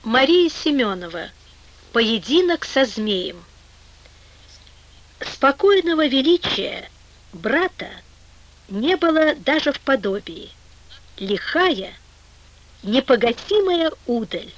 Мария Семенова. Поединок со змеем. Спокойного величия брата не было даже в подобии. Лихая, непогасимая удаль.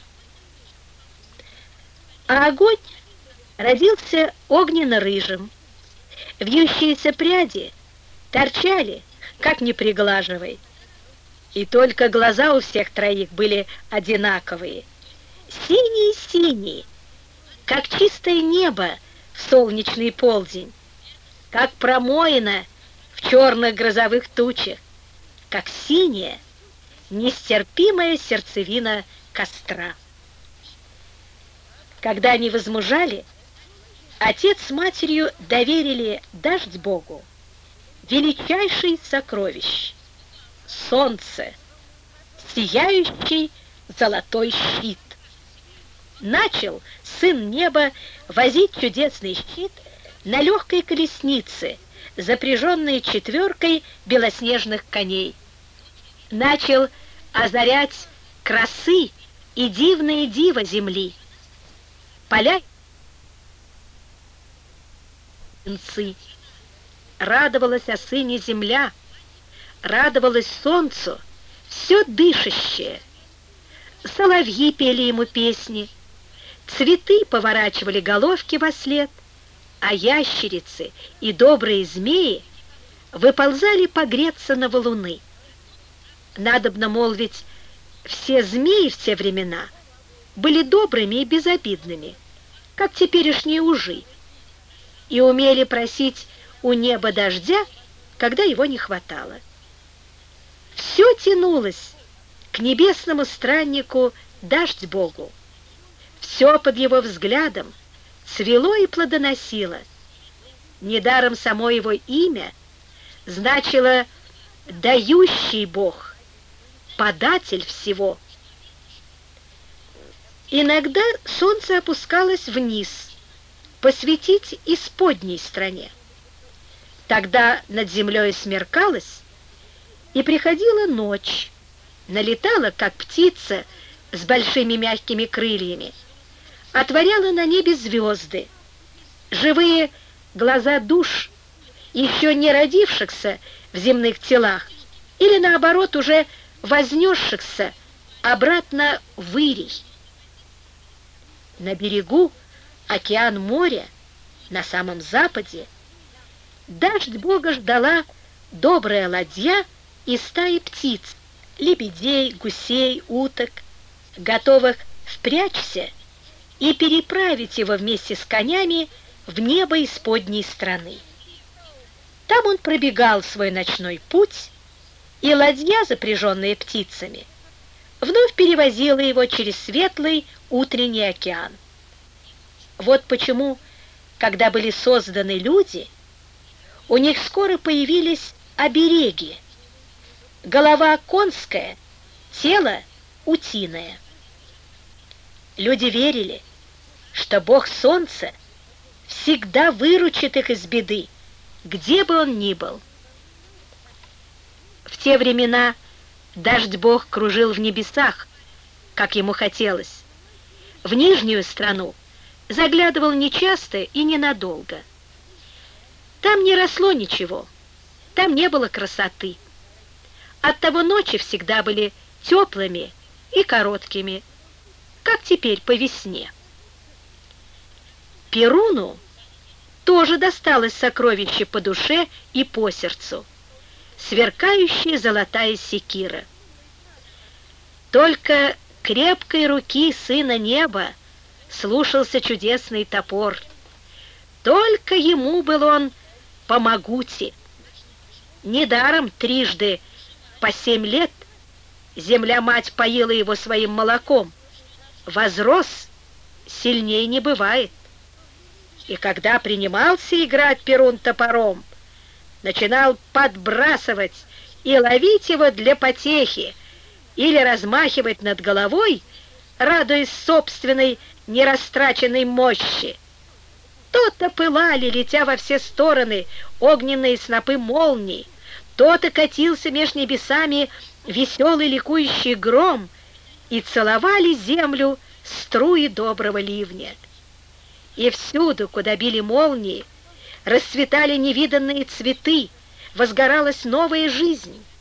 А огонь родился огненно-рыжим. Вьющиеся пряди торчали, как ни приглаживай. И только глаза у всех троих были одинаковые. Синие-синие, как чистое небо в солнечный полдень, как промоина в черных грозовых тучах, как синяя, нестерпимая сердцевина костра. Когда они возмужали, отец с матерью доверили дождь Богу величайшее сокровище — солнце, сияющий золотой щит. Начал сын неба возить чудесный щит на легкой колеснице, запряженной четверкой белоснежных коней. Начал озарять красы и дивные диво земли. Поля радовалась о сыне земля, радовалась солнцу все дышащее. Соловьи пели ему песни, цветы поворачивали головки вослед, а ящерицы и добрые змеи выползали погреться на валуны. Надобно молвить, все змеи в те времена были добрыми и безобидными, как теперешние ужи, и умели просить у неба дождя, когда его не хватало. Все тянулось к небесному страннику дождь Богу. Все под его взглядом цвело и плодоносило. Недаром само его имя значило «дающий Бог», «податель всего». Иногда солнце опускалось вниз, посветить исподней стране. Тогда над землей смеркалось, и приходила ночь, налетала, как птица с большими мягкими крыльями, отворяла на небе звезды, живые глаза душ, еще не родившихся в земных телах, или, наоборот, уже вознесшихся обратно в Ирий. На берегу океан моря, на самом западе, дождь Бога ждала добрая ладья и стаи птиц, лебедей, гусей, уток, готовых впрячься и переправить его вместе с конями в небо исподней страны. Там он пробегал свой ночной путь, и ладья, запряженная птицами, вновь перевозила его через светлый утренний океан. Вот почему, когда были созданы люди, у них скоро появились обереги. Голова конская, тело утиное. Люди верили, что Бог Солнца всегда выручит их из беды, где бы он ни был. В те времена дождь Бог кружил в небесах, как ему хотелось. В нижнюю страну заглядывал нечасто и ненадолго. Там не росло ничего, там не было красоты. Оттого ночи всегда были теплыми и короткими, как теперь по весне. Перуну тоже досталось сокровище по душе и по сердцу, сверкающая золотая секира. Только крепкой руки сына неба слушался чудесный топор. Только ему был он по могути. Недаром трижды по 7 лет земля-мать поила его своим молоком. Возрос, сильнее не бывает. И когда принимался играть Перун топором, начинал подбрасывать и ловить его для потехи или размахивать над головой, радуясь собственной нерастраченной мощи. То-то пылали, летя во все стороны, огненные снопы молний, то-то катился меж небесами веселый ликующий гром, и целовали землю струи доброго ливня. И всюду, куда били молнии, расцветали невиданные цветы, возгоралась новая жизнь.